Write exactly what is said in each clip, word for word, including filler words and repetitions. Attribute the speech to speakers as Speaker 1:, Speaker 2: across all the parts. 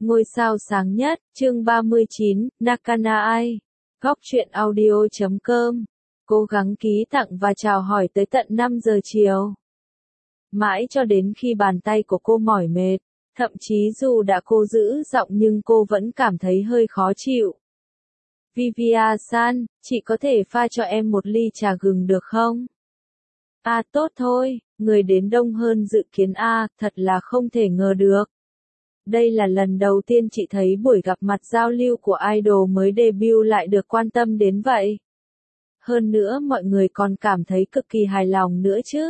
Speaker 1: Ngôi sao sáng nhất, chương ba mươi chín, Nakana Ai. Góc truyện audio chấm com. Cố gắng ký tặng và chào hỏi tới tận năm giờ chiều. Mãi cho đến khi bàn tay của cô mỏi mệt, thậm chí dù đã cố giữ giọng nhưng cô vẫn cảm thấy hơi khó chịu. Vivia-san, chị có thể pha cho em một ly trà gừng được không? À tốt thôi, người đến đông hơn dự kiến à, thật là không thể ngờ được. Đây là lần đầu tiên chị thấy buổi gặp mặt giao lưu của idol mới debut lại được quan tâm đến vậy. Hơn nữa mọi người còn cảm thấy cực kỳ hài lòng nữa chứ.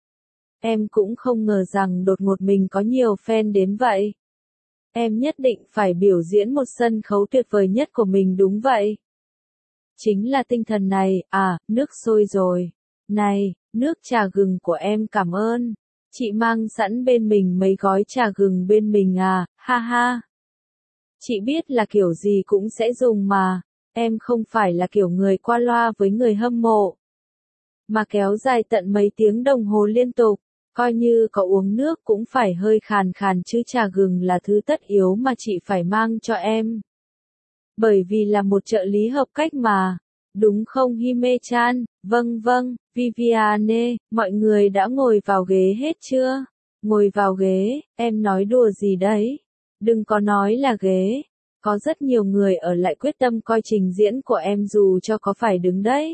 Speaker 1: Em cũng không ngờ rằng đột ngột mình có nhiều fan đến vậy. Em nhất định phải biểu diễn một sân khấu tuyệt vời nhất của mình đúng vậy. Chính là tinh thần này, à, nước sôi rồi. Này, nước trà gừng của em cảm ơn. Chị mang sẵn bên mình mấy gói trà gừng bên mình à, ha ha. Chị biết là kiểu gì cũng sẽ dùng mà, em không phải là kiểu người qua loa với người hâm mộ. Mà kéo dài tận mấy tiếng đồng hồ liên tục, coi như có uống nước cũng phải hơi khàn khàn chứ trà gừng là thứ tất yếu mà chị phải mang cho em. Bởi vì là một trợ lý hợp cách mà. Đúng không Hime-chan? Vâng vâng, Viviane, mọi người đã ngồi vào ghế hết chưa? Ngồi vào ghế, em nói đùa gì đấy? Đừng có nói là ghế. Có rất nhiều người ở lại quyết tâm coi trình diễn của em dù cho có phải đứng đấy.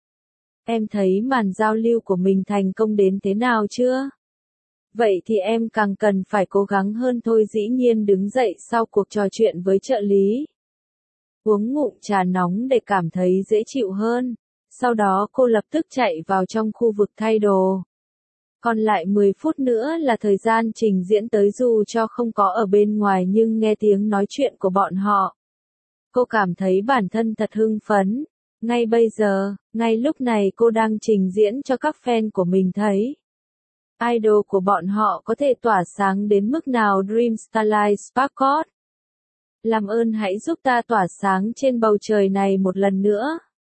Speaker 1: Em thấy màn giao lưu của mình thành công đến thế nào chưa? Vậy thì em càng cần phải cố gắng hơn thôi. Dĩ nhiên đứng dậy sau cuộc trò chuyện với trợ lý. Uống ngụm trà nóng để cảm thấy dễ chịu hơn. Sau đó cô lập tức chạy vào trong khu vực thay đồ. Còn lại mười phút nữa là thời gian trình diễn tới, dù cho không có ở bên ngoài nhưng nghe tiếng nói chuyện của bọn họ. Cô cảm thấy bản thân thật hưng phấn. Ngay bây giờ, ngay lúc này cô đang trình diễn cho các fan của mình thấy. Idol của bọn họ có thể tỏa sáng đến mức nào. Dream Starlight Sparkle. Làm ơn hãy giúp ta tỏa sáng trên bầu trời này một lần nữa.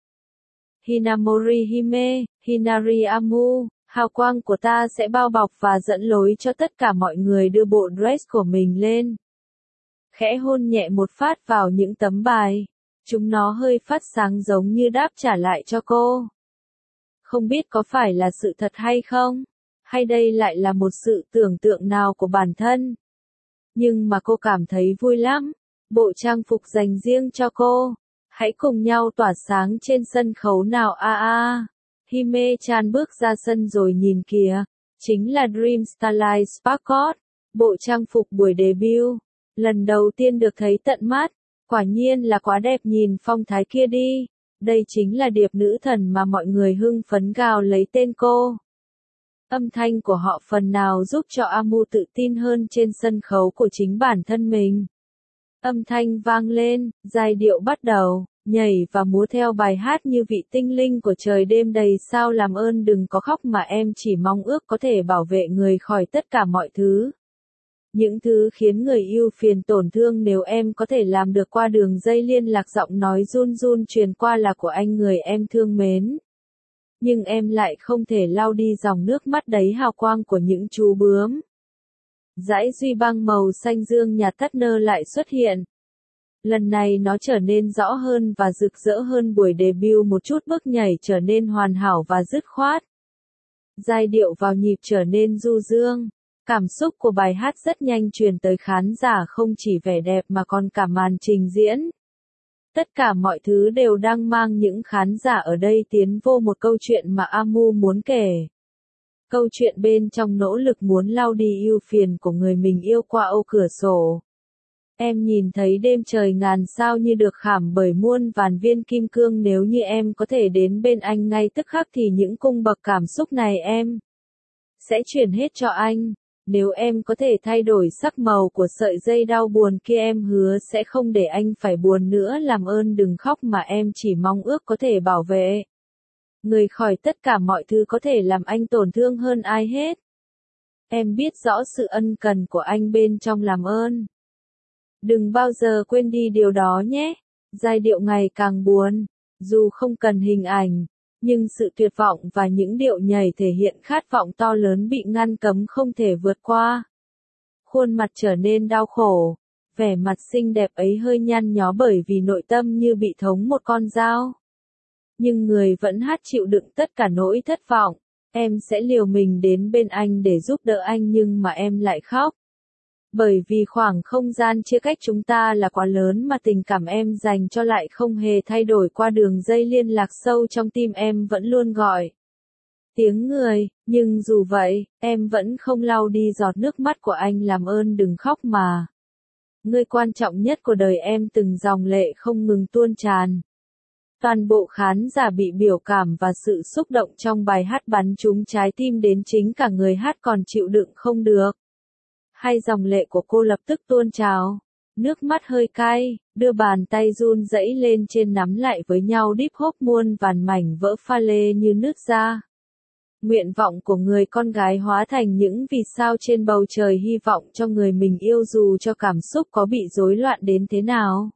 Speaker 1: Hinamori Hime, Hinari Amu, hào quang của ta sẽ bao bọc và dẫn lối cho tất cả mọi người đưa bộ dress của mình lên. Khẽ hôn nhẹ một phát vào những tấm bài. Chúng nó hơi phát sáng giống như đáp trả lại cho cô. Không biết có phải là sự thật hay không? Hay đây lại là một sự tưởng tượng nào của bản thân? Nhưng mà cô cảm thấy vui lắm. Bộ trang phục dành riêng cho cô. Hãy cùng nhau tỏa sáng trên sân khấu nào a à, a. Hime-chan bước ra sân rồi nhìn kìa. Chính là Dream Starlight Sparkle. Bộ trang phục buổi debut. Lần đầu tiên được thấy tận mắt. Quả nhiên là quá đẹp, nhìn phong thái kia đi. Đây chính là điệp nữ thần mà mọi người hưng phấn gào lấy tên cô. Âm thanh của họ phần nào giúp cho Amu tự tin hơn trên sân khấu của chính bản thân mình. Âm thanh vang lên, giai điệu bắt đầu, nhảy và múa theo bài hát như vị tinh linh của trời đêm đầy sao. Làm ơn đừng có khóc mà em chỉ mong ước có thể bảo vệ người khỏi tất cả mọi thứ. Những thứ khiến người yêu phiền tổn thương, nếu em có thể làm được. Qua đường dây liên lạc giọng nói run run truyền qua là của anh người em thương mến. Nhưng em lại không thể lau đi dòng nước mắt đầy hào quang của những chú bướm. Dải duy băng màu xanh dương nhạt thắt nơ lại xuất hiện. Lần này nó trở nên rõ hơn và rực rỡ hơn. Buổi debut một chút, bước nhảy trở nên hoàn hảo và dứt khoát. Giai điệu vào nhịp trở nên du dương. Cảm xúc của bài hát rất nhanh truyền tới khán giả, không chỉ vẻ đẹp mà còn cả màn trình diễn. Tất cả mọi thứ đều đang mang những khán giả ở đây tiến vô một câu chuyện mà Amu muốn kể. Câu chuyện bên trong nỗ lực muốn lau đi ưu phiền của người mình yêu qua ô cửa sổ. Em nhìn thấy đêm trời ngàn sao như được khảm bởi muôn vàn viên kim cương. Nếu như em có thể đến bên anh ngay tức khắc thì những cung bậc cảm xúc này em sẽ chuyển hết cho anh. Nếu em có thể thay đổi sắc màu của sợi dây đau buồn kia, em hứa sẽ không để anh phải buồn nữa. Làm ơn đừng khóc mà em chỉ mong ước có thể bảo vệ người khỏi tất cả mọi thứ có thể làm anh tổn thương hơn ai hết. Em biết rõ sự ân cần của anh bên trong, làm ơn đừng bao giờ quên đi điều đó nhé. Giai điệu ngày càng buồn, dù không cần hình ảnh, nhưng sự tuyệt vọng và những điệu nhảy thể hiện khát vọng to lớn bị ngăn cấm không thể vượt qua. Khuôn mặt trở nên đau khổ. Vẻ mặt xinh đẹp ấy hơi nhăn nhó bởi vì nội tâm như bị thống một con dao. Nhưng người vẫn hát chịu đựng tất cả nỗi thất vọng. Em sẽ liều mình đến bên anh để giúp đỡ anh nhưng mà em lại khóc. Bởi vì khoảng không gian chia cách chúng ta là quá lớn mà tình cảm em dành cho lại không hề thay đổi qua đường dây liên lạc sâu trong tim em vẫn luôn gọi. Tiếng người, nhưng dù vậy, em vẫn không lau đi giọt nước mắt của anh làm ơn đừng khóc mà. Người quan trọng nhất của đời em từng dòng lệ không ngừng tuôn tràn. Toàn bộ khán giả bị biểu cảm và sự xúc động trong bài hát bắn trúng trái tim đến chính cả người hát còn chịu đựng không được. Hai dòng lệ của cô lập tức tuôn trào. Nước mắt hơi cay, đưa bàn tay run rẩy lên trên nắm lại với nhau deep hop muôn vàn mảnh vỡ pha lê như nứt ra. Nguyện vọng của người con gái hóa thành những vì sao trên bầu trời hy vọng cho người mình yêu dù cho cảm xúc có bị rối loạn đến thế nào.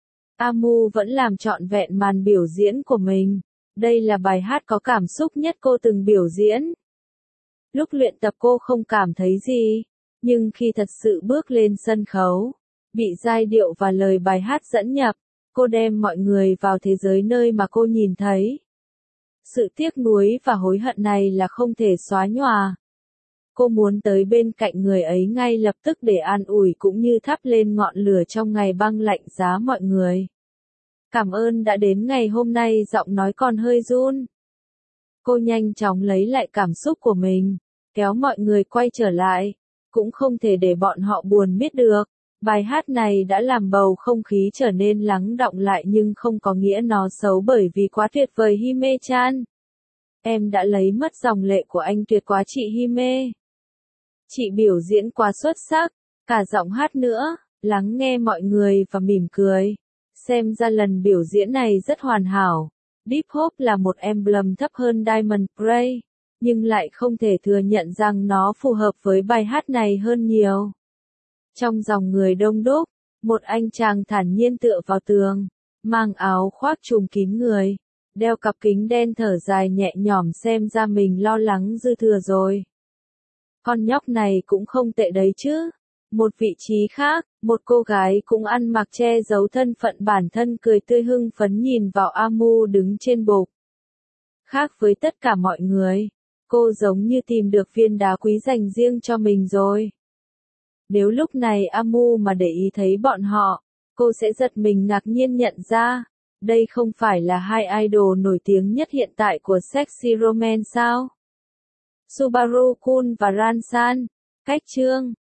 Speaker 1: Amu vẫn làm trọn vẹn màn biểu diễn của mình. Đây là bài hát có cảm xúc nhất cô từng biểu diễn. Lúc luyện tập cô không cảm thấy gì, nhưng khi thật sự bước lên sân khấu, bị giai điệu và lời bài hát dẫn nhập, cô đem mọi người vào thế giới nơi mà cô nhìn thấy. Sự tiếc nuối và hối hận này là không thể xóa nhòa. Cô muốn tới bên cạnh người ấy ngay lập tức để an ủi cũng như thắp lên ngọn lửa trong ngày băng lạnh giá mọi người. Cảm ơn đã đến ngày hôm nay, giọng nói còn hơi run. Cô nhanh chóng lấy lại cảm xúc của mình, kéo mọi người quay trở lại, cũng không thể để bọn họ buồn biết được. Bài hát này đã làm bầu không khí trở nên lắng đọng lại nhưng không có nghĩa nó xấu bởi vì quá tuyệt vời Hime-chan. Em đã lấy mất dòng lệ của anh tuyệt quá chị Hime. Chị biểu diễn quá xuất sắc, cả giọng hát nữa, lắng nghe mọi người và mỉm cười. Xem ra lần biểu diễn này rất hoàn hảo. Deep Hop là một emblem thấp hơn Diamond Play, nhưng lại không thể thừa nhận rằng nó phù hợp với bài hát này hơn nhiều. Trong dòng người đông đúc, một anh chàng thản nhiên tựa vào tường, mang áo khoác trùm kín người, đeo cặp kính đen thở dài nhẹ nhõm xem ra mình lo lắng dư thừa rồi. Con nhóc này cũng không tệ đấy chứ. Một vị trí khác, một cô gái cũng ăn mặc che giấu thân phận bản thân cười tươi hưng phấn nhìn vào Amu đứng trên bục. Khác với tất cả mọi người, cô giống như tìm được viên đá quý dành riêng cho mình rồi. Nếu lúc này Amu mà để ý thấy bọn họ, cô sẽ giật mình ngạc nhiên nhận ra, đây không phải là hai idol nổi tiếng nhất hiện tại của Sexy Romance sao? Subaru Kun và Ransan, cách chương.